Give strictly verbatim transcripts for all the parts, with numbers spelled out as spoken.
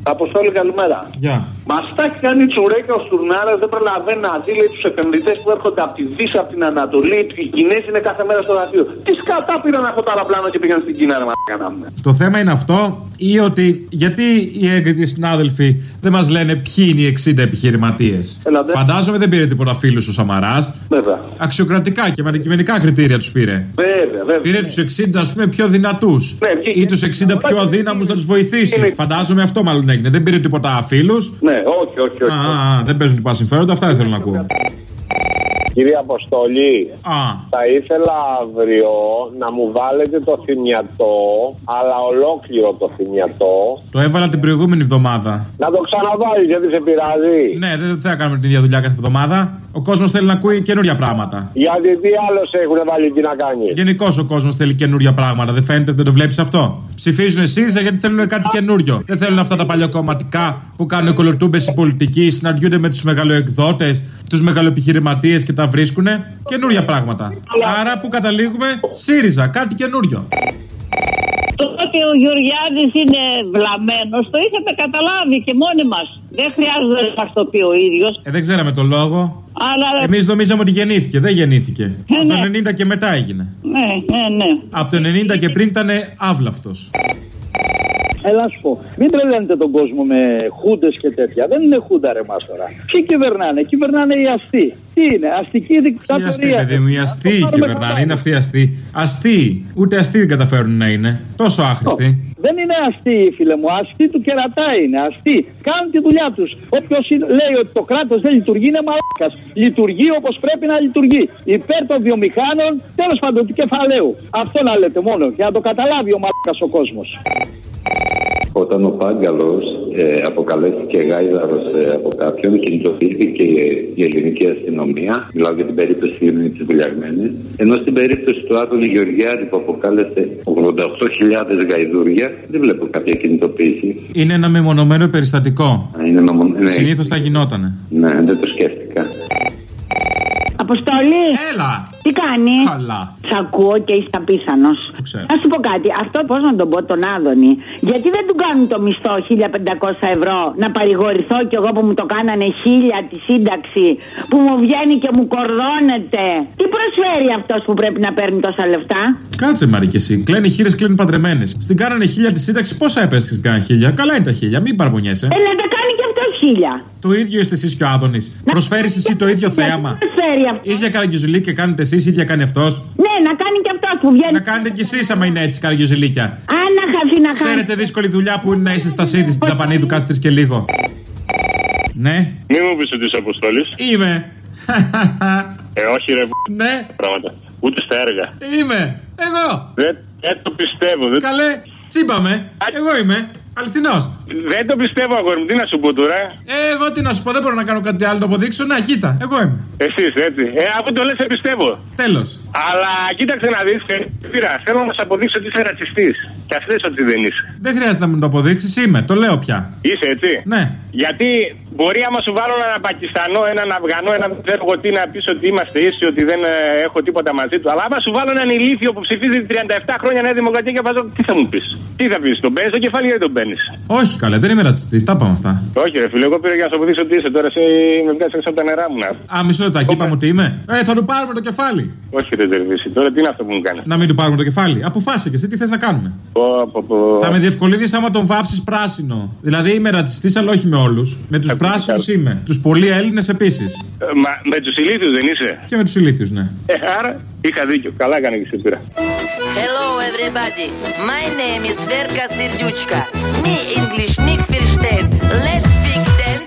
Αποστόλη, καλημέρα. Γεια. Μας τα έχει κάνει τσουρέκα ο Στουρνάρας, δεν προλαβαίνει να δει, λέει, τους επενδυτές που έρχονται από τη Δύση, από την Ανατολή. Οι Κινέζοι είναι κάθε μέρα στο γραφείο. Τι σκατά πήραν αυτό το αεροπλάνο και πήγαν στην Κίνα, ρε μαλάκα. Το θέμα είναι αυτό, ή ότι γιατί οι έγκριτοι συνάδελφοι δεν μας λένε ποιοι είναι οι εξήντα επιχειρηματίες. Ελάτε. Φαντάζομαι δεν πήρε τίποτα φίλους ο Σαμαράς. Βέβαια. Αξιοκρατικά και με αντικειμενικά κριτήρια τους πήρε. Βέβαια, βέβαια. Πήρε τους εξήντα, ας πούμε, πιο δυνατούς. Ναι, και... ή τους εξήντα πιο αδύναμους να τους βοηθήσει. Είναι... Φαντάζομαι αυτό μάλλον έγινε. Δεν πήρε τίποτα φίλους. Ναι, όχι, όχι, όχι. Α, α, δεν παίζουν τίποτα συμφέροντα, αυτά δεν θέλω να ακούω. Κύριε Αποστολή, Α. θα ήθελα αύριο να μου βάλετε το θυμιατό, αλλά ολόκληρο το θυμιατό. Το έβαλα την προηγούμενη εβδομάδα. Να το ξαναβάλει, γιατί σε πειράζει. Ναι, δεν θα κάνουμε την ίδια δουλειά κάθε εβδομάδα. Ο κόσμος θέλει να ακούει καινούρια πράγματα. Γιατί τι άλλο έχουν βάλει, τι να κάνει. Γενικώς ο κόσμος θέλει καινούρια πράγματα. Δεν φαίνεται, δεν το βλέπεις αυτό. Ψηφίζουν ΣΥΡΙΖΑ γιατί θέλουν κάτι καινούριο. Δεν θέλουν αυτά τα παλιοκομματικά που κάνουν κολοτούμπες οι πολιτικοί, συναντιούνται με τους μεγαλοεκδότες, τους μεγαλοεπιχειρηματίες και τα βρίσκουνε. Καινούρια πράγματα. Άρα που καταλήγουμε, ΣΥΡΙΖΑ, κάτι καινούριο. Το ότι ο Γεωργιάδης είναι βλαμμένος το είχαμε καταλάβει και μόνοι μας. Δεν χρειάζεται να μας το πει ο ίδιος. Ε, δεν ξέραμε το λόγο. Αλλά... Εμείς νομίζαμε ότι γεννήθηκε. Δεν γεννήθηκε. Ε, από ναι. το ενενήντα και μετά έγινε. Ναι, ναι, ναι. Από το ενενήντα και πριν ήταν αύλαυτος. Έλα σου πω, μην τρελαίνετε τον κόσμο με χούντες και τέτοια. Δεν είναι χούντα, ρε μας τώρα. Ποιοι κυβερνάνε, κυβερνάνε οι αστεί. Τι είναι, αστική δικτατορία. Ποιοι αστεί, παιδί μου, οι αστεί κυβερνάνε, είναι αυτοί οι αστεί. Αστεί, ούτε αστεί δεν καταφέρουν να είναι. Τόσο άχρηστοι. Δεν είναι αστεί, φίλε μου, αστεί του κερατά είναι. Αστεί. Κάνουν τη δουλειά τους. Όποιος λέει ότι το κράτος δεν λειτουργεί είναι μαλάκας. Λειτουργεί όπως πρέπει να λειτουργεί. Υπέρ των βιομηχάνων, τέλος πάντων του κεφαλαίου. Αυτό να λέτε μόνο, για να το καταλάβει ο μαλάκας ο κόσμος. Όταν ο Πάγκαλος ε, αποκαλέστηκε γάιδαρος ε, από κάποιον, κινητοποιήθηκε η ελληνική αστυνομία. Μιλάω για την περίπτωση της Βουλιαγμένης. Ενώ στην περίπτωση του Άδωνη Γεωργιάδη που αποκάλεσε ογδόντα οκτώ χιλιάδες γαϊδούρια, δεν βλέπω κάποια κινητοποίηση. Είναι ένα μεμονωμένο περιστατικό. Είναι μεμονω... ναι. Συνήθως θα γινότανε. Ναι, δεν το σκέφτηκα. Αποστολή! Έλα! Τι κάνει? Καλά. Σ' ακούω και είσαι απίθανος. Να σου πω κάτι, αυτό πώς να τον πω τον Άδωνη, γιατί δεν του κάνουν το μισθό χίλια πεντακόσια ευρώ να παρηγορηθώ κι εγώ που μου το κάνανε χίλια τη σύνταξη, που μου βγαίνει και μου κορδώνεται. Τι προσφέρει αυτός που πρέπει να παίρνει τόσα λεφτά? Κάτσε Μαρή και εσύ, κλαίνε χείρες, κλαίνουν παντρεμένες. Στην κάνανε χίλια τη σύνταξη, πόσα έπαιρνε στην κάνανε χίλια? Καλά είναι τα χίλια, μην παραπονιέσαι. Ε, να τα κάνει και αυτό χίλια. Το ίδιο είστε εσείς και ο Άδωνης. Προσφέρεις εσύ το ίδιο θέαμα. Ίδια καραγκιουζιλί και κάνετε εσείς, ίδια κάνει αυτός. Ναι, να κάνει και αυτός που βγαίνει. Να κάνετε κι εσείς άμα είναι έτσι καραγκιουζιλίκια. Αν να χαθεί να χάσει. Ξέρετε δύσκολη δουλειά που είναι να είσαι στα σίδη της Τζαπανίδου κάθε τρεις και λίγο. Ναι. Μη μου πεις ότι είσαι Αποστόλης. Είμαι. Ε, όχι ρε. Ναι. Πράγματα. Ούτε στα έργα. Είμαι. Εγώ. Δεν, δεν το πιστεύω. Δεν... Καλέ. Τσίμπαμε. Εγώ είμαι. Αληθινός. Δεν το πιστεύω, αγόρι μου. Τι να σου πω τώρα. Ε, εγώ τι να σου πω, δεν μπορώ να κάνω κάτι άλλο να το αποδείξω. Να, κοίτα, εγώ είμαι. Εσείς, έτσι. Ε, αφού το λες, σε πιστεύω. Τέλος. Αλλά κοίταξε να δεις. Πήρα, θέλω να σου αποδείξω ότι είσαι ρατσιστής. Και ας λες ότι δεν είσαι. Δεν χρειάζεται να μου το αποδείξεις, είμαι. Το λέω πια. Είσαι, έτσι. Ναι. Γιατί μπορεί άμα σου βάλω έναν Πακιστανό, έναν Αφγανό, έναν δεν ξέρω εγώ τι να πεις ότι είμαστε ίσοι, ότι δεν ε, έχω τίποτα μαζί του. Αλλά άμα σου βάλω έναν ηλίθιο που ψηφίζει τριάντα επτά χρόνια Νέα Δημοκρατία και βάζω, τι θα μου πεις? Τι θα πεις, τον παίρνεις το κεφάλι ή δεν τον παίρνεις? Όχι καλέ, δεν είμαι ρατσιστής, τα είπαμε αυτά. Όχι, ρε φίλε, εγώ πήρα για να σου αποδείξω ότι είσαι τώρα. Σε με βγάζει έξω από τα νερά μου να. Α, μισό λεπτάκι, είπαμε ότι είμαι. Ε, θα του πάρουμε το κεφάλι. Όχι, ρε Ζερβίση, τώρα τι είναι αυτό που μου κάνει? Να μην του πάρουμε το κεφάλι. Αποφάσισε και εσύ τι θες να κάνουμε. Πω, πω, πω. Θα με διευκολύνεις άμα τον βάψεις πράσινο. Δηλαδή είμαι ρατσιστής, αλλά όχι με όλους. Με τους πράσινους είμαι. Τους πολύ Έλληνες επίσης. Ε, μα με τους ηλίθιους δεν είσαι? Και με τους ηλίθιους, ναι. Ε, άρα είχα δίκιο. Καλά έκανε και σε πήρα. Hello everybody. My name is Verka Serduchka. Me English nicht versteht. Let's speak dance.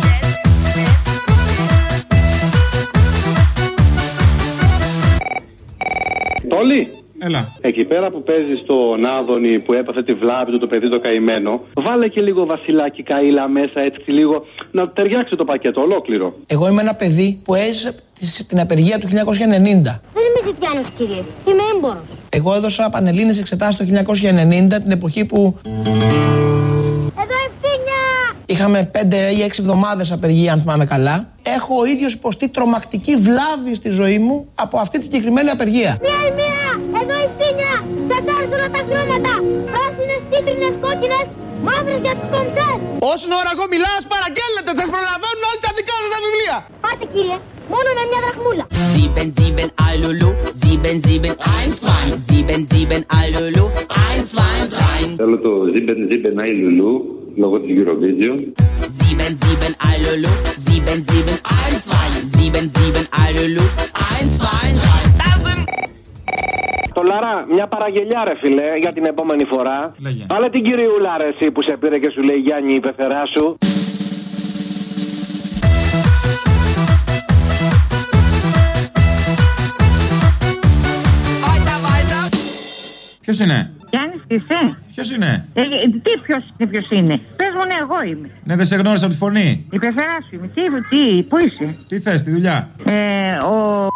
Τόλι. Έλα. Εκεί πέρα που παίζει τον Άδωνη που έπαθε τη βλάβη του το παιδί το καημένο, βάλε και λίγο Βασιλάκι Καΐλα μέσα έτσι λίγο να ταιριάξει το πακέτο ολόκληρο. Εγώ είμαι ένα παιδί που έζησε την απεργία του χίλια εννιακόσια ενενήντα. Δεν είμαι ζητιάνος, κύριε. Είμαι έμπορος. Εγώ έδωσα πανελλήνιες εξετάσεις το χίλια εννιακόσια ενενήντα, την εποχή που εδώ ευθύνια! είχαμε πέντε ή έξι εβδομάδες απεργία, αν θυμάμαι καλά. Έχω ο ίδιος υποστεί τρομακτική βλάβη στη ζωή μου από αυτή την συγκεκριμένη απεργία. Μία η μία! Εδώ ευθύνια! Τσαντάριζουν τα χρώματα! Πράσινες, κίτρινες, κόκκινες! Μαύρες για τις κομψές. Όσον ώρα εγώ μιλάω, παραγγέλλετε, θα προλαβαίνουν όλοι τα δικά σας τα βιβλία. Πάρτε κύριε, μόνο με μια δραχμούλα. Sieben, sieben, Alulu, sieben, sieben, eins, zwei, sieben, sieben, Alulu, eins, zwei, drei. Θέλω το Sieben, sieben, Alulu, λόγω της Eurovision. Sieben, sieben, Alulu, sieben, sieben, eins, zwei, sieben, sieben, Alulu, eins, zwei, drei. Το Λαρά, μια παραγγελιά ρε φιλέ για την επόμενη φορά. Λέγε. Βάλε την κυριούλα ρε εσύ που σε πήρε και σου λέει Γιάννη η πεθερά σου. Ποιος είναι? Γιάννης είσαι? Ποιος είναι? Ε, τι ποιος είναι, ποιος είναι? Πες μου ναι, εγώ είμαι. Ναι, δεν σε γνώρισα από τη φωνή. Η πεθερά σου είμαι. Τι, τι, πού είσαι? Τι θες, τη δουλειά? Ε, ο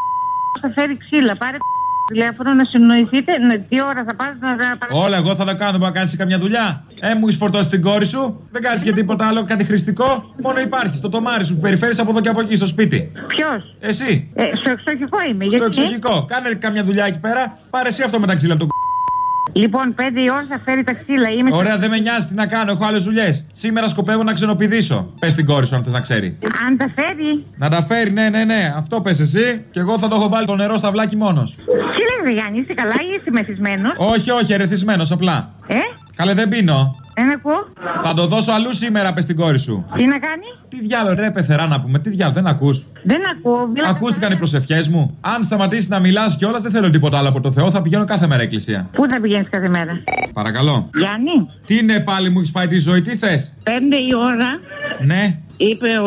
θα φέρει ξύλα, πάρε τηλέφωνο να συνοηθείτε, τι ώρα θα πας να παρακολουθείς. Όλα, εγώ θα τα κάνω, να κάνεις καμιά δουλειά. Ε, μου έχεις φορτώσει την κόρη σου, δεν κάνεις και τίποτα άλλο, κάτι χρηστικό. Μόνο υπάρχει το τομάρι σου που περιφέρεις από εδώ και από εκεί στο σπίτι. Ποιος? Εσύ. Ε, στο εξοχικό είμαι. Στο γιατί? εξοχικό. Κάνε καμιά δουλειά εκεί πέρα, πάρε εσύ αυτό με τα ξύλα του. Λοιπόν, πέντε η ώρα θα φέρει τα ξύλα. Είμαι... Ωραία, δεν με νοιάζει τι να κάνω, έχω άλλες δουλειές. Σήμερα σκοπεύω να ξενοπηδήσω. Πες την κόρη σου, αν θες να ξέρει. Αν τα φέρει. Να τα φέρει, ναι, ναι, ναι. Αυτό πες εσύ. Και εγώ θα το έχω βάλει το νερό στα βλάκι μόνος. Τι λες, Γιάννη, είσαι καλά ή είσαι μεθυσμένος? Όχι, όχι, ερεθισμένος απλά. Ε? Καλέ, δεν πίνω. Δεν ακούω. Θα το δώσω αλλού σήμερα, πες την κόρη σου. Τι να κάνει? Τι διάλογο, ρε, πεθερά να πούμε, τι διάλογο, δεν ακούς. Δεν ακούω. Βλάκα... Ακούστηκαν οι προσευχές μου. Αν σταματήσει να μιλάς κιόλας, δεν θέλω τίποτα άλλο από το Θεό, θα πηγαίνω κάθε μέρα εκκλησία. Πού θα πηγαίνεις κάθε μέρα? Παρακαλώ. Γιάννη. Τι είναι πάλι, μου έχεις φάει τη ζωή, τι θες? Πέντε η ώρα. Ναι. Είπε ο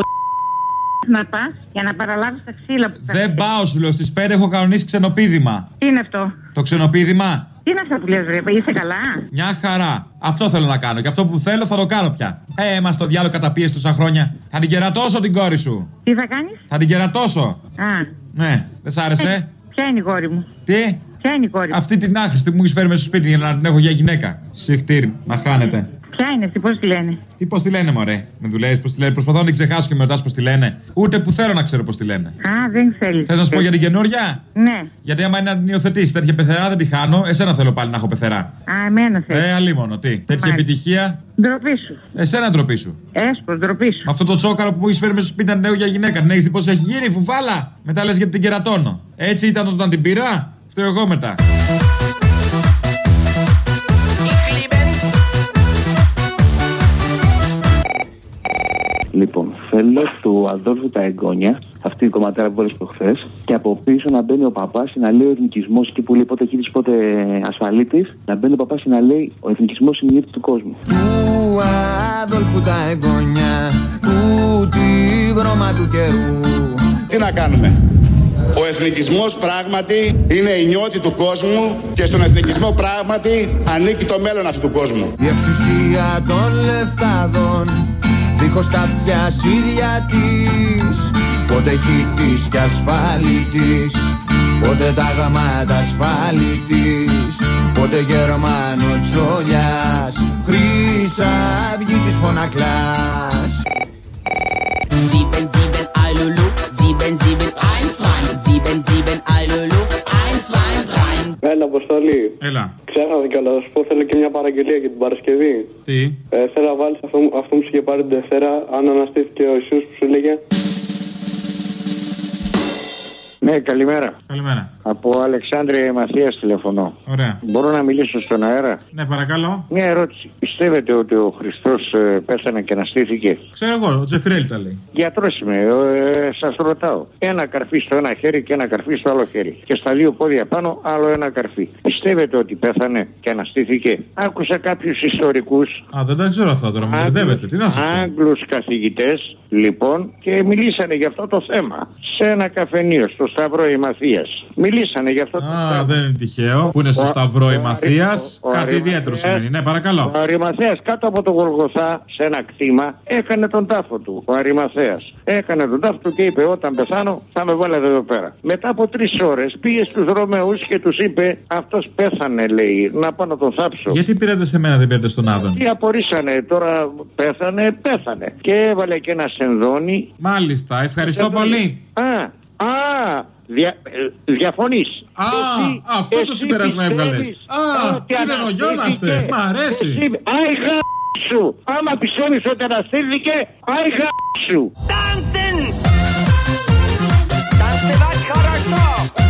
να πας για να παραλάβεις τα ξύλα που θα... Δεν πάω, σου λέω, στις πέντε έχω κανονίσει ξενοπίδημα. Τι είναι αυτό? Το ξενοπίδημα. Τι είναι αυτό που λες, ρε, είσαι καλά? Μια χαρά. Αυτό θέλω να κάνω. Και αυτό που θέλω θα το κάνω πια. Ε, μα το διάλογο καταπίεση τόσα χρόνια. Θα την κερατώσω την κόρη σου. Τι θα κάνεις? Θα την κερατώσω. Α. Ναι, δεν σ' άρεσε? Ε, ποια είναι η κόρη μου? Τι? Ποια είναι η κόρη μου? Αυτή την άχρηστη που μου έχει φέρει μέσα στο σπίτι για να την έχω για γυναίκα. Συχτήρι, να χάνετε. Ποια είναι αυτή, πώς τη λένε? Τι πώς τη λένε, μωρέ? Με δουλεύεις πώς τη λένε? Προσπαθώ να την ξεχάσω και με ρωτάς πώς τη λένε. Ούτε που θέλω να ξέρω πώς τη λένε. Α, δεν θέλει. Θες να σου πω για την καινούρια? Ναι. Γιατί άμα είναι να την υιοθετήσει τέτοια πεθερά δεν τη χάνω. Εσένα θέλω πάλι να έχω πεθερά. Α, εμένα θέλει. Ε, αλίμονο, τι. Τέτοια Μάλιστα. επιτυχία. Ντροπή σου. Εσένα ντροπή σου. Έσπρο, ντροπή σου. Με αυτό το τσόκαρο που μου έχει φέρει μέσα στο σπίτι να την έχω για γυναίκα. Την έχεις δει πώς έχει γίνει, φουφάλα. Μετά λες γιατί την κερατώνω. Έτσι ήταν όταν την πήρα. Φταίω εγώ μετά. Λοιπόν, θέλω του Αδόλφου τα εγγόνια, αυτή η κομματέρα που βάλες προχθές, και από πίσω να μπαίνει ο παπάς να λέει ο εθνικισμός, εκεί που λέει πότε χίλης πότε ασφαλίτης, να μπαίνει ο παπάς να λέει ο εθνικισμός είναι η νύχτα του κόσμου. Του Αδόλφου τα εγγόνια, του τη βρώμα του καιρού. Τι να κάνουμε? Ο εθνικισμός πράγματι είναι η νιώτη του κόσμου και στον εθνικισμό πράγματι ανήκει το μέλλον αυτού του κόσμου. Η εξουσία των λεφτάδων δίχως τα αυτιά ίδια της, πότε χιτής και ασφάλιτης, πότε τα γαμάτα ασφάλιτης, πότε Γερμανο Τσόλιας, Χρυσαυγή της Φωνακλάς. Sieben, sieben, Alulu, sieben, sieben, eins, zwei, sieben, sieben, Alulu, eins, zwei, drei. Έλα, Αποστολή. Έλα. Ξέχασα κιόλα να σου πω, θέλω και μια παραγγελία για την Παρασκευή. Τι? Ε, θέλω να βάλεις αυτό, αυτό που σου είχε πάρει την Δευτέρα, αν αναστήθηκε ο Ιησούς που σου λέγε. Ναι, καλημέρα. Καλημέρα. Από Αλεξάνδρεια Μαθίας τηλεφωνώ. Ωραία. Μπορώ να μιλήσω στον αέρα? Ναι, παρακαλώ. Μια ερώτηση. Πιστεύετε ότι ο Χριστός ε, πέθανε και αναστήθηκε? Ξέρω εγώ, ο Τζεφιρέλη τα λέει. Γιατρός είμαι, ε, σας ρωτάω. Ένα καρφί στο ένα χέρι και ένα καρφί στο άλλο χέρι. Και στα δύο πόδια πάνω άλλο ένα καρφί. Πιστεύετε ότι πέθανε και αναστήθηκε? Άκουσα κάποιους ιστορικούς. Α, δεν τα ξέρω αυτά τώρα, μου μπερδεύετε. Τι να σας πω. Άγγλους καθηγητές, λοιπόν, και μιλήσανε για αυτό το θέμα. Σε ένα καφενείο, στο Σταυρό η Μαθίας. Μιλήσανε για αυτό το Α, θέμα. δεν είναι τυχαίο. Που είναι στο Σταυρό η Μαθίας. Κάτι ιδιαίτερο σημαίνει. Ναι, παρακαλώ. Ο Αρημαθέας κάτω από το Γολγοθά, σε ένα κτήμα, έκανε τον τάφο του. Ο Αρημαθέας έκανε τον τάφο του και είπε: όταν πεθάνω, θα με βάλετε εδώ πέρα. Μετά από τρεις ώρες πήγε στους Ρωμαίους και τους είπε: αυτός πέθανε, λέει, να πάω να τον θάψω. Γιατί πήρατε σε μένα, δεν πήρατε στον Άδων? Τι απορρίσανε, τώρα πέθανε, πέθανε. Και έβαλε και ένα σενδόνι. Μάλιστα, ευχαριστώ πολύ. Α, α, δια, ε, διαφωνείς. Α, εσύ, αυτό εσύ το συμπέρασμα έβγαλες. Α, συνεννοιόμαστε. Μ' αρέσει. Εσύ, α, σου. Άμα πιστεύεις ότι αναστήθηκε, άι γα σου. Tanzen! Tanzen was хорошо!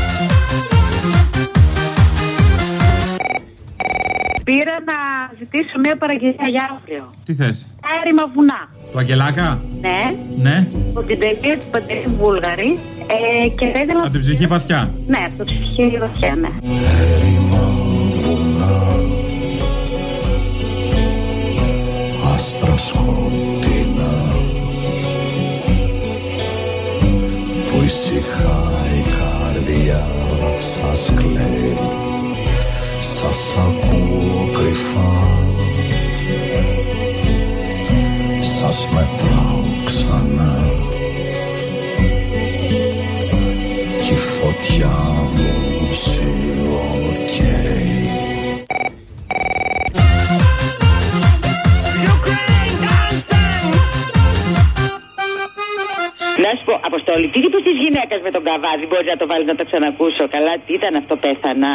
Πήρα να ζητήσω μια παραγγελία για αύριο. Τι θες? Έρημα βουνά. Το Αγγελάκα? Ναι. Ναι. Από την τελεία του Παντελή Βούλγαρη. Ε, και θα ήθελα... Από την ψυχή βαθιά. Ναι, από την ψυχή βαθιά, ναι. Έρημα βουνά, άστρα σκοτεινά, που ησυχά η καρδιά σας κλαίει, σας ακούω κρυφά, σας μετράω ξανά κι η φωτιά μου σιγοκαίει. Να σου πω, Αποστόλη, τι τύπος της γυναίκας με τον Καβάδη, μπορεί να το βάλει να το ξανακούσω? Καλά, τι ήταν αυτό, πέθανα.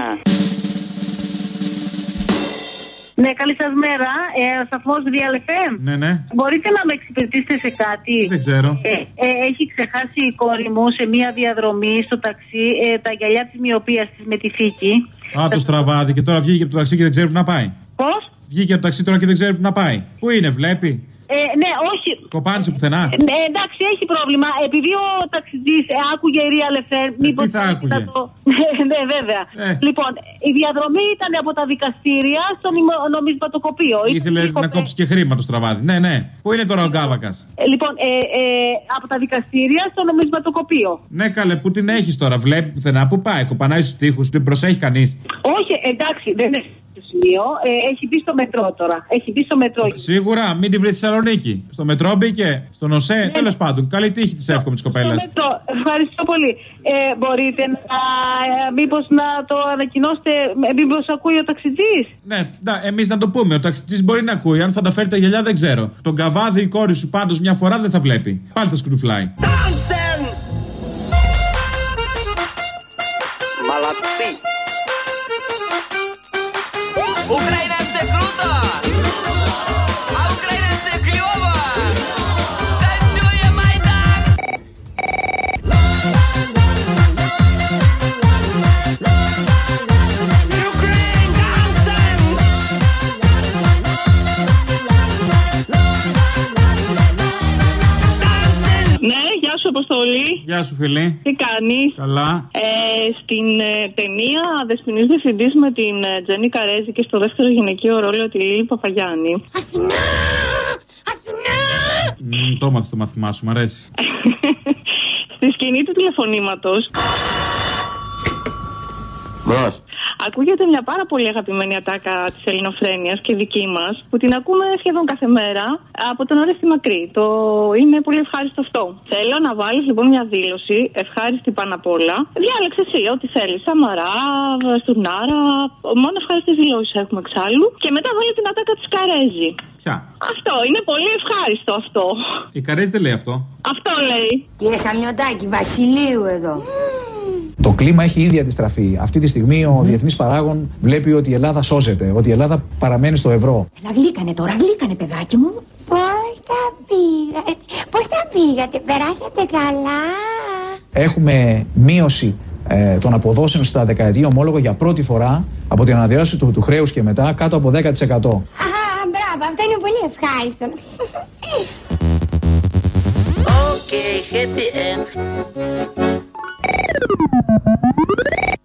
Ναι, καλή σας μέρα. Ε, ο σταθμός Real εφ εμ. Ναι, ναι. Μπορείτε να με εξυπηρετήσετε σε κάτι? Δεν ξέρω. Ε, ε, έχει ξεχάσει η κόρη μου σε μία διαδρομή στο ταξί ε, τα γυαλιά της μοιοπίας της με τη θήκη. Α, το στραβάδι, και τώρα βγήκε από το ταξί και δεν ξέρει που να πάει. Πώς? Βγήκε από το ταξί τώρα και δεν ξέρει που να πάει. Πού είναι, βλέπει? Ε, ναι, όχι. Κοπάνισε πουθενά. Ε, ναι, εντάξει, έχει πρόβλημα. Επειδή ο ταξιτζής ε, άκουγε η Real εφ εμ, μήπως. Τι θα άκουγε? Το... ναι, βέβαια. Ε. Λοιπόν, η διαδρομή ήταν από τα δικαστήρια στο νομι- νομισματοκοπείο. Ήθελε να κοπέ... κόψει και χρήμα το στραβάδι. Ναι, ναι. Πού είναι τώρα ο Γκάβακας? Ε, λοιπόν, ε, ε, από τα δικαστήρια στο νομισματοκοπείο. Ναι, καλέ, πού την έχει τώρα, βλέπει πουθενά? Πού πάει, κοπανάει στους τοίχους, την προσέχει κανείς? Όχι, εντάξει, δεν έχει σημείο. Ε, έχει μπει στο μετρό τώρα. Έχει μπει στο μετρό. Σίγουρα, μην την βρει στη Θεσσαλονίκη. Στο μετρό μπήκε, στον ΟΣΕ. Ναι. Τέλος πάντων, καλή τύχη της εύχομαι της κοπέλας. Στο μετρό. Ευχαριστώ πολύ. Ε, μπορείτε να, ε, μήπως να το ανακοινώσετε, μήπως ακούει ο ταξιτζής? Ναι, εμείς να το πούμε. Ο ταξιτζής μπορεί να ακούει. Αν θα τα φέρει τα γυαλιά δεν ξέρω. Τον Καβάδι η κόρη σου πάντως μια φορά δεν θα βλέπει. Πάλι θα σκουντουφλάει. Μαλατσί. Українці круто! А українці кльово! Танцює Майдан! Ukraine dancing! Ναι, γεια σου Αποστολή. Γεια σου φίλη. Τι κάνεις? Καλά. Ε, στην ε, ταινία Δεσποινής Διευθυντής με την ε, Τζέννη Καρέζη και στο δεύτερο γυναικείο ρόλο τη Λίλη Παπαγιάννη. Αθηνά! Αθηνά! Mm, το έμαθες το μαθημά σου, μ' αρέσει. Στη σκηνή του τηλεφωνήματος Μπρος. ακούγεται μια πάρα πολύ αγαπημένη ατάκα της ελληνοφρένειας και δική μας, που την ακούμε σχεδόν κάθε μέρα από τον Ορέστη Μακρύ. Το είναι πολύ ευχάριστο αυτό. Θέλω να βάλεις λοιπόν μια δήλωση ευχάριστη πάνω απ' όλα. Διάλεξε εσύ ό,τι θέλεις. Σαμαρά, Στουρνάρα, μόνο ευχάριστες δηλώσεις έχουμε εξάλλου. Και μετά βάλει την ατάκα της Καρέζη. Ποια? Αυτό είναι πολύ ευχάριστο αυτό. Η Καρέζη δεν λέει αυτό. Αυτό λέει. Κύριε Σαμιωτάκη, Βασιλείου εδώ. Το κλίμα έχει ήδη αντιστραφεί. Αυτή τη στιγμή ο διεθνής παράγων βλέπει ότι η Ελλάδα σώζεται, ότι η Ελλάδα παραμένει στο ευρώ. Έλα, γλύκανε τώρα, γλύκανε παιδάκι μου. Πώς τα πήγατε, πώς τα πήγατε, περάσατε καλά? Έχουμε μείωση ε, των αποδόσεων στα δεκαετή ομόλογα για πρώτη φορά από την αναδιάρθρωση του, του χρέους και μετά κάτω από δέκα τοις εκατό. Α, μπράβο, αυτό είναι πολύ ευχάριστο. Okay, happy end.